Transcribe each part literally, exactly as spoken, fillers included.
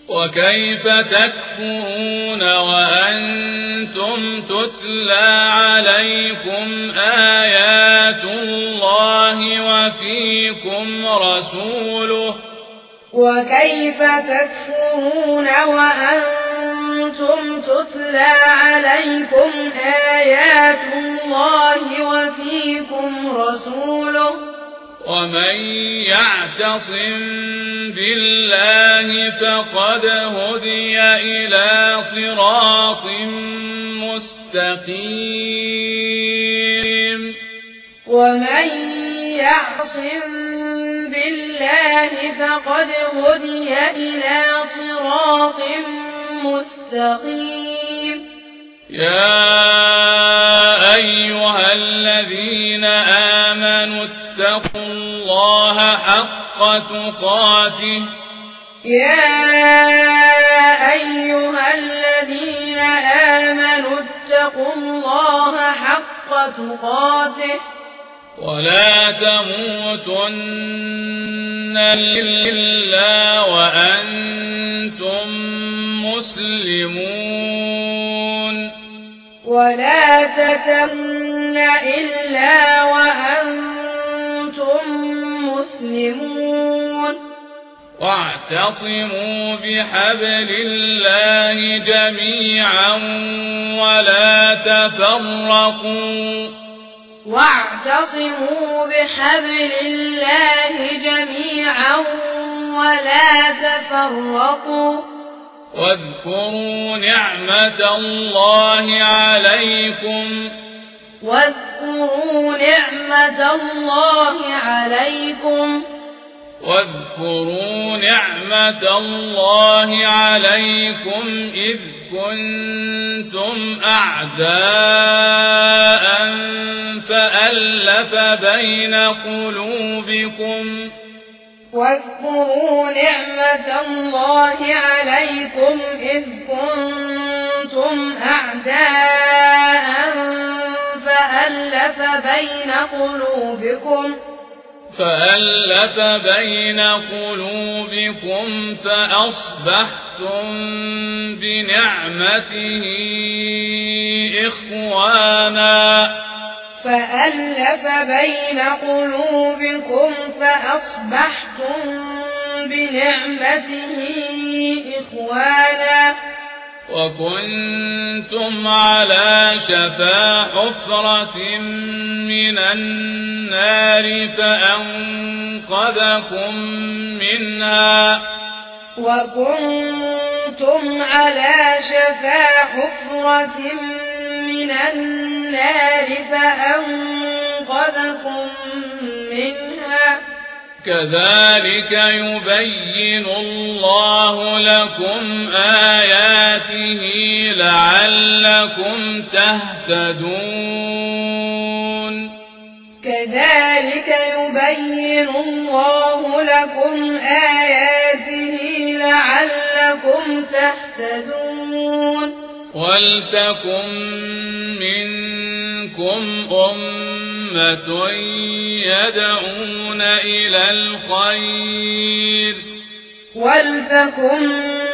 وكيف تكفرون وأنتم تتلى عليكم آيات الله وفيكم رسوله وكيف تكفرون وأنتم تتلى عليكم آيات الله وفيكم رسوله ومن يعتصم بالله فقد هدي إلى صراط مستقيم ومن يعصم بالله فقد هدي إلى صراط مستقيم يا أيها الذين آمنوا اتقوا الله حق تقاته يا أيها الذين آمنوا اتقوا الله حق تقاته ولا تموتن إلا وأنتم مسلمون ولا تتمن إلا وأنتم مسلمون واعتصموا بحبل الله جميعا ولا تفرقوا واعتصموا بحبل الله جميعا ولا تفرقوا واذكروا نعمة الله عليكم واذكروا نعمة الله عليكم واذكروا نعمة الله عليكم إذ كنتم أعداء فألف بين قلوبكم واذكروا نعمة الله عليكم إذ كنتم أعداء فألف بين قلوبكم فألف بين قلوبكم فأصبحتم بنعمته إخوانا فألف بين قلوبكم فأصبحتم بنعمته إخوانا وكنتم على شفا حفرة من النار فأنقذكم منها وكنتم على شفا حفرة من النار فأنقذكم منها كذلك يبين الله لكم آياته لعلكم تهتدون كذلك يبين الله لكم آياته لعلكم تهتدون ولتكن منكم أمة يدعون إلى الخير ولتكن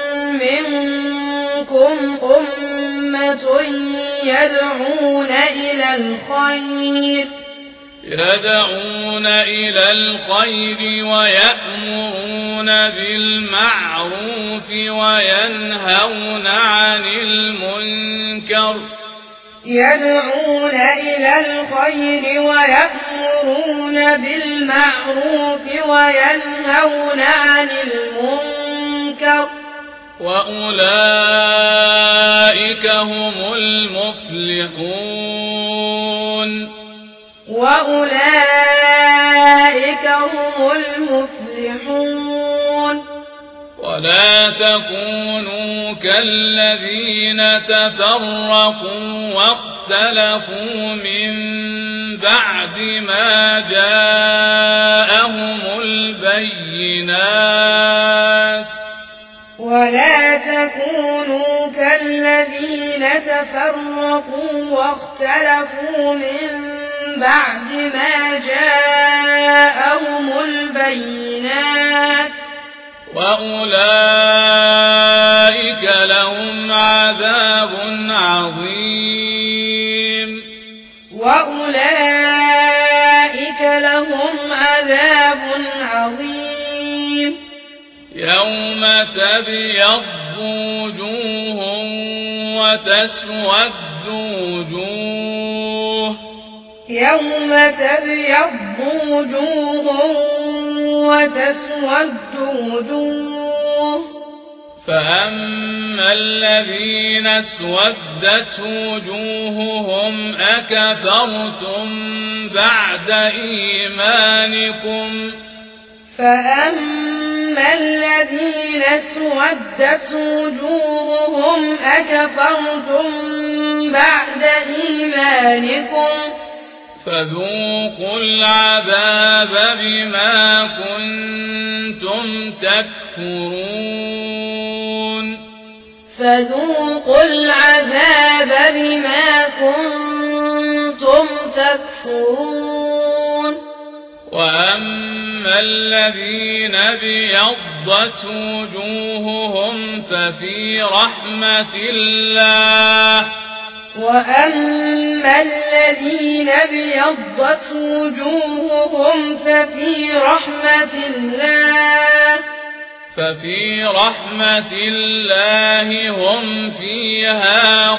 منكم أمة يدعون إلى الخير يدعون إلى الخير ويأمرون بالمعروف وينهون عن المنكر يدعون إلى الخير ويأمرون بالمعروف وينهون عن المنكر وأولئك هم المفلحون وأولئك هم المفلحون ولا تكونوا كالذين تفرقوا واختلفوا من بعد ما جاءهم البينات ولا تكونوا كالذين تفرقوا واختلفوا من بعد ما جاءهم البينات وأولئك يوم تبيض وجوه وتسود وجوه يوم تبيض وجوه وتسود وجوه فأما الذين اسودت وجوههم أكفرتم بعد إيمانكم فأما الذين اسودت وجوههم أكفرتم بعد إيمانكم فذوقوا العذاب بما كنتم تكفرون فذوقوا العذاب بما كنتم تكفرون وأما الذين ابيضت وجوههم ففي رحمة الله وأما الذين ابيضت وجوههم ففي رحمة الله ففي رحمة الله هم فيها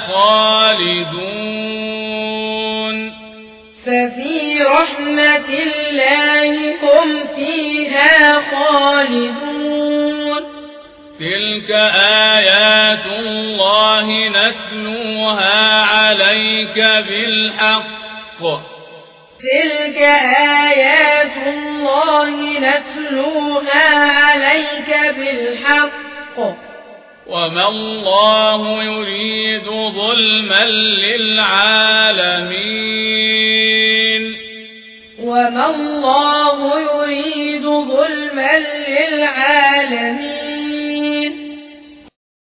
خالدون ففي رحمة الله هم فيها خالدون تلك آيات الله نتلوها عليك بالحق تلك آيات الله نتلوها عليك بالحق وما الله يريد ظلما للعالمين وما الله يريد ظلما للعالمين